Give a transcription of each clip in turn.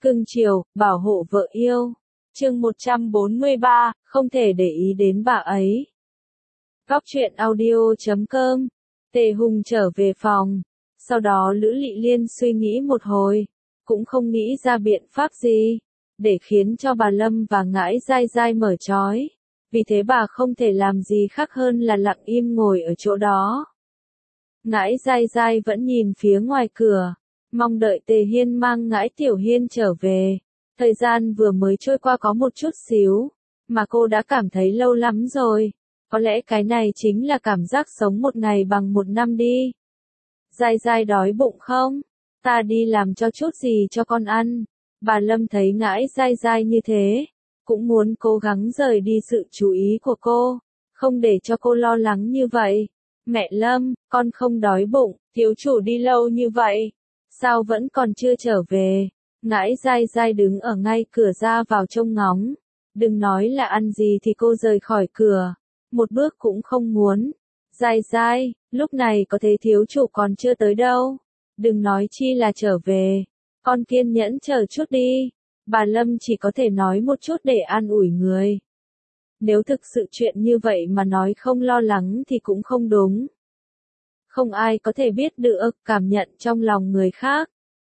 Cưng chiều, bảo hộ vợ yêu. Chương 143, không thể để ý đến bà ấy. Góc truyện audio.com. Tề Hùng trở về phòng. Sau đó Lữ Lị Liên suy nghĩ một hồi, cũng không nghĩ ra biện pháp gì để khiến cho bà Lâm và Ngãi Dai Dai mở trói. Vì thế bà không thể làm gì khác hơn là lặng im ngồi ở chỗ đó. Ngãi Dai Dai vẫn nhìn phía ngoài cửa, mong đợi Tề Hiên mang Ngãi Tiểu Hiên trở về. Thời gian vừa mới trôi qua có một chút xíu, mà cô đã cảm thấy lâu lắm rồi. Có lẽ cái này chính là cảm giác sống một ngày bằng một năm đi. Dai Dai đói bụng không? Ta đi làm cho chút gì cho con ăn. Bà Lâm thấy Ngãi Dai Dai như thế, cũng muốn cố gắng rời đi sự chú ý của cô, không để cho cô lo lắng như vậy. Mẹ Lâm, con không đói bụng, thiếu chủ đi lâu như vậy, sao vẫn còn chưa trở về? Ngãi Dai Dai đứng ở ngay cửa ra vào trông ngóng. Đừng nói là ăn gì thì cô rời khỏi cửa, một bước cũng không muốn. Dai Dai, lúc này có thấy thiếu chủ còn chưa tới đâu, đừng nói chi là trở về, con kiên nhẫn chờ chút đi. Bà Lâm chỉ có thể nói một chút để an ủi người. Nếu thực sự chuyện như vậy mà nói không lo lắng thì cũng không đúng. Không ai có thể biết được cảm nhận trong lòng người khác.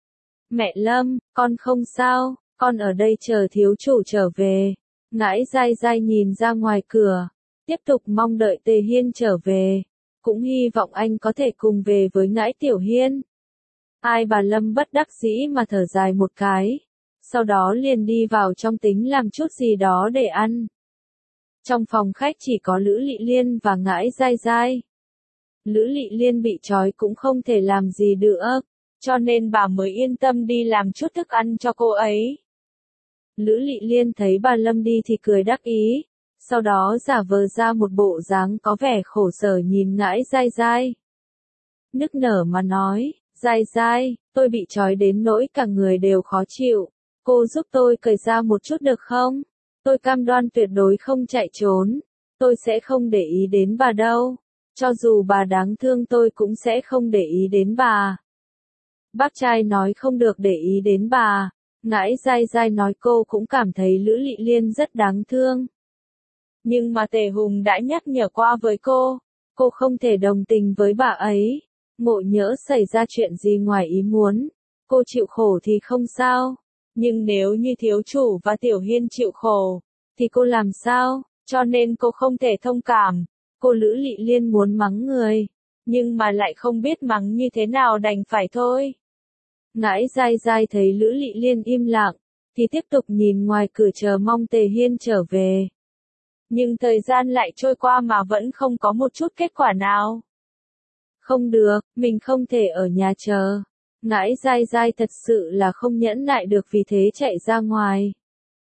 Mẹ Lâm, con không sao, con ở đây chờ thiếu chủ trở về. Ngãi Dai Dai nhìn ra ngoài cửa, tiếp tục mong đợi Tề Hiên trở về, cũng hy vọng anh có thể cùng về với Ngãi Tiểu Hiên. Ai, bà Lâm bất đắc dĩ mà thở dài một cái, sau đó liền đi vào trong tính làm chút gì đó để ăn. Trong phòng khách chỉ có Lữ Lị Liên và Ngãi Dai Dai. Lữ Lị Liên bị trói cũng không thể làm gì được, cho nên bà mới yên tâm đi làm chút thức ăn cho cô ấy. Lữ Lị Liên thấy bà Lâm đi thì cười đắc ý, sau đó giả vờ ra một bộ dáng có vẻ khổ sở nhìn Ngãi Dai Dai. Nức nở mà nói, Dai Dai, tôi bị trói đến nỗi cả người đều khó chịu, cô giúp tôi cởi ra một chút được không? Tôi cam đoan tuyệt đối không chạy trốn, tôi sẽ không để ý đến bà đâu, cho dù bà đáng thương tôi cũng sẽ không để ý đến bà. Bác trai nói không được để ý đến bà. Ngãi Dai Dai nói cô cũng cảm thấy Lữ Lị Liên rất đáng thương. Nhưng mà Tề Hùng đã nhắc nhở qua với cô không thể đồng tình với bà ấy. Ngộ nhỡ xảy ra chuyện gì ngoài ý muốn, cô chịu khổ thì không sao. Nhưng nếu như thiếu chủ và Tiểu Hiên chịu khổ, thì cô làm sao? Cho nên cô không thể thông cảm. Cô Lữ Lị Liên muốn mắng người, nhưng mà lại không biết mắng như thế nào, đành phải thôi. Ngãi Dai Dai thấy Lữ Lị Liên im lặng, thì tiếp tục nhìn ngoài cửa chờ mong Tề Hiên trở về. Nhưng thời gian lại trôi qua mà vẫn không có một chút kết quả nào. Không được, mình không thể ở nhà chờ. Ngãi Dai Dai thật sự là không nhẫn nại được, vì thế chạy ra ngoài.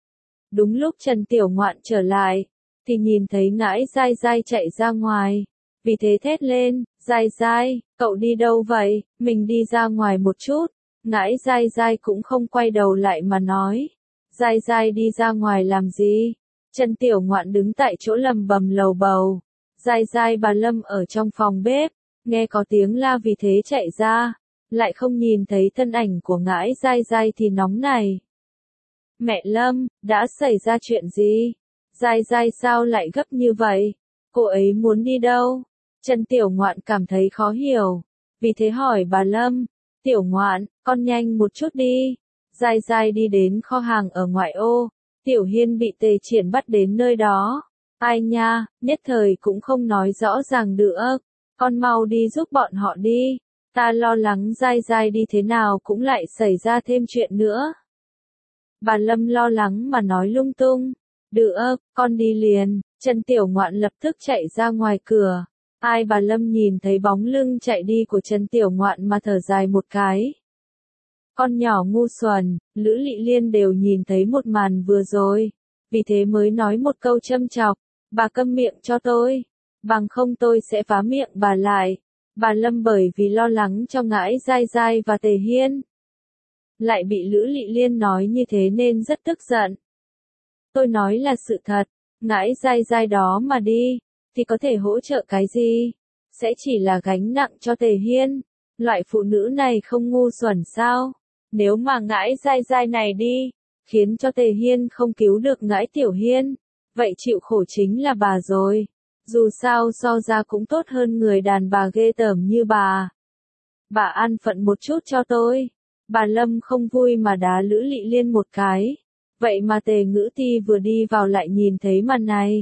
Đúng lúc Trần Tiểu Ngoạn trở lại, thì nhìn thấy Ngãi Dai Dai chạy ra ngoài. Vì thế thét lên, Dai Dai, cậu đi đâu vậy? Mình đi ra ngoài một chút. Ngãi Dai Dai cũng không quay đầu lại mà nói. Dai Dai đi ra ngoài làm gì? Trần Tiểu Ngoạn đứng tại chỗ lầm bầm lầu bầu. Dai Dai, bà Lâm ở trong phòng bếp, nghe có tiếng la vì thế chạy ra, lại không nhìn thấy thân ảnh của Ngãi Dai Dai thì nóng này. Mẹ Lâm, đã xảy ra chuyện gì? Dai Dai sao lại gấp như vậy? Cô ấy muốn đi đâu? Trần Tiểu Ngoạn cảm thấy khó hiểu, vì thế hỏi bà Lâm. Tiểu Ngoạn, con nhanh một chút đi. Dai Dai đi đến kho hàng ở ngoại ô. Tiểu Hiên bị Tề Triển bắt đến nơi đó. Ai nha, nhất thời cũng không nói rõ ràng được. Con mau đi giúp bọn họ đi. Ta lo lắng Dai Dai đi thế nào cũng lại xảy ra thêm chuyện nữa. Bà Lâm lo lắng mà nói lung tung. Được, con đi liền. Trần Tiểu Ngoạn lập tức chạy ra ngoài cửa. Ai, bà Lâm nhìn thấy bóng lưng chạy đi của Trần Tiểu Ngoạn mà thở dài một cái. Con nhỏ ngu xuẩn, Lữ Lị Liên đều nhìn thấy một màn vừa rồi, vì thế mới nói một câu châm chọc, bà câm miệng cho tôi, bằng không tôi sẽ phá miệng bà lại. Bà Lâm bởi vì lo lắng cho Ngãi Dai Dai và Tề Hiên, lại bị Lữ Lị Liên nói như thế nên rất tức giận. Tôi nói là sự thật, Ngãi Dai Dai đó mà đi, thì có thể hỗ trợ cái gì? Sẽ chỉ là gánh nặng cho Tề Hiên. Loại phụ nữ này không ngu xuẩn sao? Nếu mà ngãi dai dai này đi, khiến cho Tề Hiên không cứu được ngãi Tiểu Hiên, vậy chịu khổ chính là bà rồi. Dù sao so ra cũng tốt hơn người đàn bà ghê tởm như bà. Bà an phận một chút cho tôi. Bà Lâm không vui mà đá Lữ Lị Liên một cái. Vậy mà Tề Ngữ Ti vừa đi vào lại nhìn thấy màn này.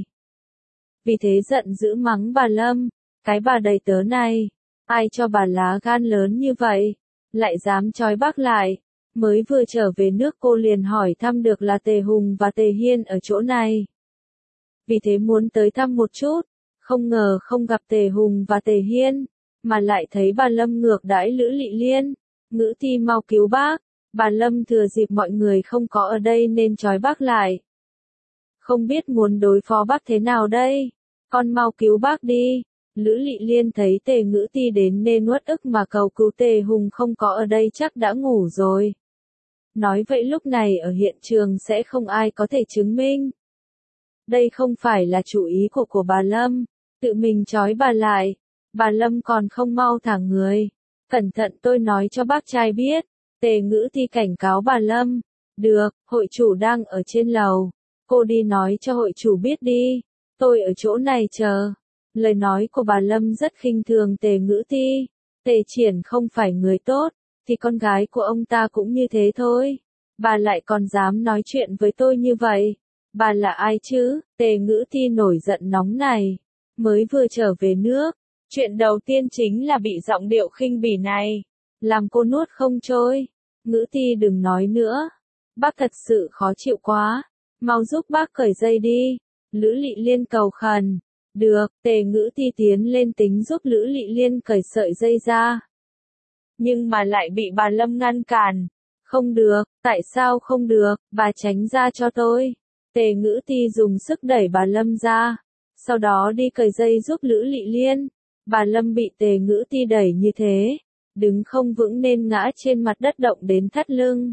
Vì thế giận dữ mắng bà Lâm, cái bà đầy tớ này, ai cho bà lá gan lớn như vậy, lại dám trói bác lại. Mới vừa trở về nước cô liền hỏi thăm được là Tề Hùng và Tề Hiên ở chỗ này. Vì thế muốn tới thăm một chút, không ngờ không gặp Tề Hùng và Tề Hiên, mà lại thấy bà Lâm ngược đãi Lữ Lị Liên. Ngữ Ti mau cứu bác, bà Lâm thừa dịp mọi người không có ở đây nên trói bác lại. Không biết muốn đối phó bác thế nào đây, con mau cứu bác đi. Lữ Lị Liên thấy Tề Ngữ Ti đến nên uất ức mà cầu cứu. Tề Hùng không có ở đây chắc đã ngủ rồi. Nói vậy lúc này ở hiện trường sẽ không ai có thể chứng minh. Đây không phải là chủ ý của bà Lâm, tự mình trói bà lại. Bà Lâm còn không mau thả người. Cẩn thận tôi nói cho bác trai biết. Tề Ngữ Ti cảnh cáo bà Lâm. Được, hội chủ đang ở trên lầu. Cô đi nói cho hội chủ biết đi. Tôi ở chỗ này chờ. Lời nói của bà Lâm rất khinh thường Tề Ngữ Ti. Tề Triển không phải người tốt, thì con gái của ông ta cũng như thế thôi. Bà lại còn dám nói chuyện với tôi như vậy. Bà là ai chứ? Tề Ngữ Ti nổi giận nóng này. Mới vừa trở về nước. Chuyện đầu tiên chính là bị giọng điệu khinh bỉ này. Làm cô nuốt không trôi. Ngữ Ti đừng nói nữa. Bác thật sự khó chịu quá. Mau giúp bác cởi dây đi. Lữ Lị Liên cầu khẩn. Được, Tề Ngữ Ti tiến lên tính giúp Lữ Lị Liên cởi sợi dây ra. Nhưng mà lại bị bà Lâm ngăn cản. Không được, tại sao không được, bà tránh ra cho tôi. Tề Ngữ Ti dùng sức đẩy bà Lâm ra. Sau đó đi cởi dây giúp Lữ Lị Liên. Bà Lâm bị Tề Ngữ Ti đẩy như thế. Đứng không vững nên ngã trên mặt đất động đến thắt lưng.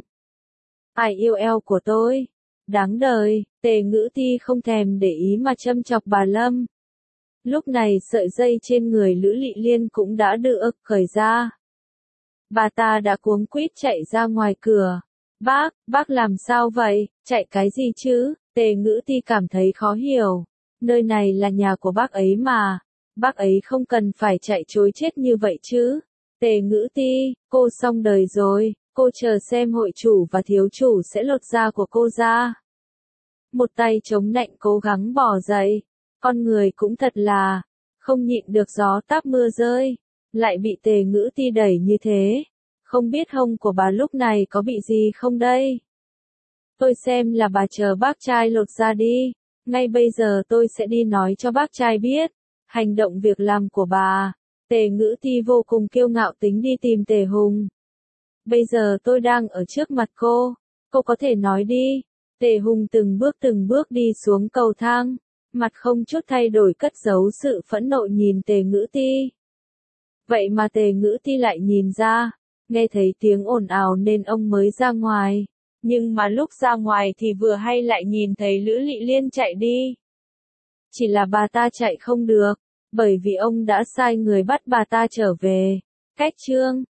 Ai yêu eo của tôi? Đáng đời, Tề Ngữ Ti không thèm để ý mà châm chọc bà Lâm. Lúc này sợi dây trên người Lữ Lị Liên cũng đã được cởi ra. Bà ta đã cuống quýt chạy ra ngoài cửa. Bác làm sao vậy, chạy cái gì chứ? Tề Ngữ Ti cảm thấy khó hiểu. Nơi này là nhà của bác ấy mà. Bác ấy không cần phải chạy trối chết như vậy chứ. Tề Ngữ Ti, cô xong đời rồi. Cô chờ xem hội chủ và thiếu chủ sẽ lột da của cô ra. Một tay chống nạnh cố gắng bò dậy. Con người cũng thật là, không nhịn được gió táp mưa rơi. Lại bị Tề Ngữ Ti đẩy như thế. Không biết hông của bà lúc này có bị gì không đây? Tôi xem là bà chờ bác trai lột da đi. Ngay bây giờ tôi sẽ đi nói cho bác trai biết. Hành động việc làm của bà. Tề Ngữ Ti vô cùng kiêu ngạo tính đi tìm Tề Hùng. Bây giờ tôi đang ở trước mặt cô. Cô có thể nói đi. Tề Hùng từng bước đi xuống cầu thang. Mặt không chút thay đổi cất giấu sự phẫn nộ nhìn Tề Ngữ Ti. Vậy mà Tề Ngữ Ti lại nhìn ra. Nghe thấy tiếng ồn ào nên ông mới ra ngoài. Nhưng mà lúc ra ngoài thì vừa hay lại nhìn thấy Lữ Lị Liên chạy đi. Chỉ là bà ta chạy không được. Bởi vì ông đã sai người bắt bà ta trở về. Cách chương